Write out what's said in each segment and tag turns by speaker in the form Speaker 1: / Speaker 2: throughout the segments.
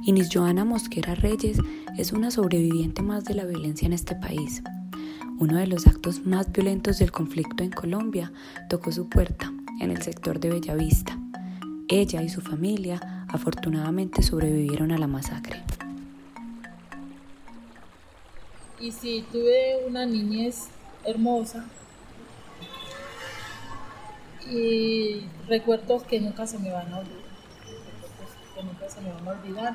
Speaker 1: Inés Johanna Mosquera Reyes es una sobreviviente más de la violencia en este país. Uno de los actos más violentos del conflicto en Colombia tocó su puerta, en el sector de Bellavista. Ella y su familia afortunadamente sobrevivieron a la masacre.
Speaker 2: Y sí, tuve una niñez hermosa y recuerdos que nunca se me van a olvidar.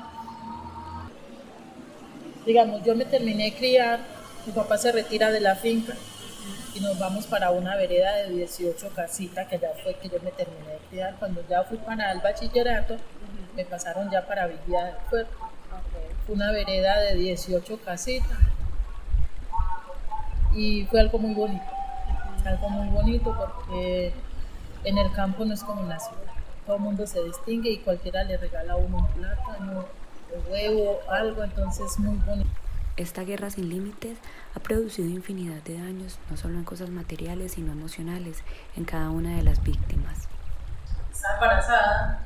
Speaker 2: Digamos, yo me terminé de criar, mi papá se retira de la finca y nos vamos para una vereda de 18 casitas, que allá fue que yo me terminé de criar. Cuando ya fui para el bachillerato, me pasaron ya para Villa del Puerto. Fue una vereda de 18 casitas y fue algo muy bonito porque en el campo no es como en la ciudad. Todo el mundo se distingue y cualquiera le regala a uno un plátano, un huevo, algo, entonces muy bonito.
Speaker 1: Esta guerra sin límites ha producido infinidad de daños, no solo en cosas materiales, sino emocionales, en cada una de las víctimas.
Speaker 2: Estaba embarazada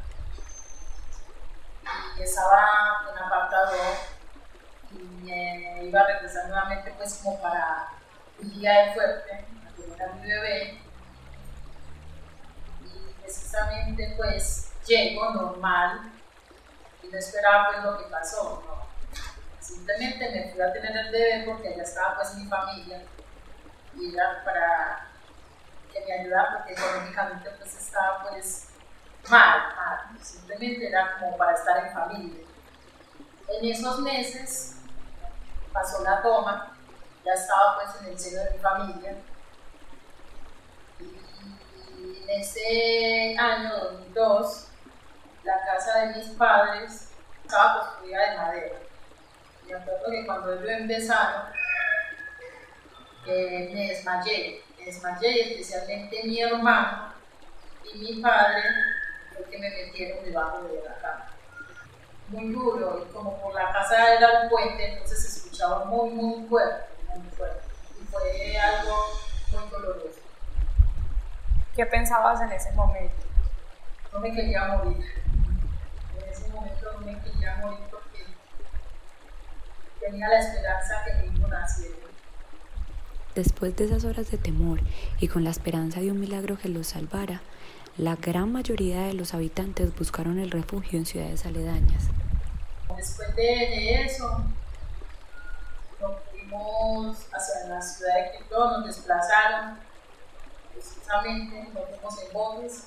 Speaker 2: y estaba en apartado y me iba a regresar nuevamente pues como para Villa del Fuerte, a tener a mi bebé. Y precisamente pues llego normal y no esperaba pues lo que pasó, ¿no? Simplemente me fui a tener el bebé porque allá estaba pues mi familia y era para que me ayudara porque económicamente pues estaba pues mal, simplemente era como para estar en familia. En esos meses pasó la toma, ya estaba pues en el seno de mi familia y en ese año 2002 la casa de mis padres estaba construida de madera. Me acuerdo que cuando ellos empezaron, me desmayé, especialmente mi hermano y mi padre, fue que me metieron debajo de la cama. Muy duro, y como por la casa era un puente, entonces se escuchaba muy fuerte, y fue algo muy doloroso.
Speaker 3: ¿Qué pensabas en ese momento?
Speaker 2: No me quería morir. En ese momento no me quería morir porque tenía la esperanza que mi hijo naciera.
Speaker 1: Después de esas horas de temor y con la esperanza de un milagro que los salvara, la gran mayoría de los habitantes buscaron el refugio en ciudades aledañas.
Speaker 2: Después de eso, nos fuimos hacia la ciudad de Quito, nos desplazaron, precisamente nos fuimos en botes,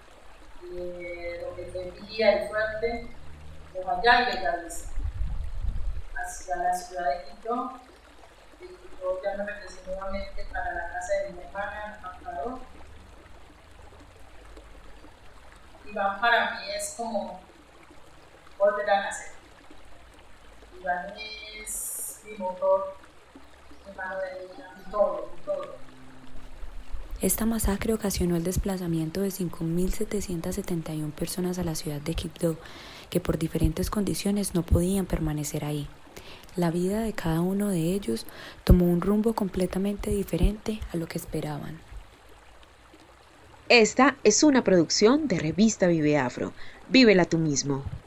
Speaker 2: lo que fue Villa del Fuerte, Bojayá y Bellavista, hacia la ciudad de Quito. De Quito ya me regresé nuevamente para la casa de mi hermana, en Ecuador. Iván para mí es como volver a nacer. Iván es mi motor, mi mano derecha, todo.
Speaker 1: Esta masacre ocasionó el desplazamiento de 5.771 personas a la ciudad de Quibdó, que por diferentes condiciones no podían permanecer ahí. La vida de cada uno de ellos tomó un rumbo completamente diferente a lo que esperaban.
Speaker 4: Esta es una producción de Revista Vive Afro. Vívela tú mismo.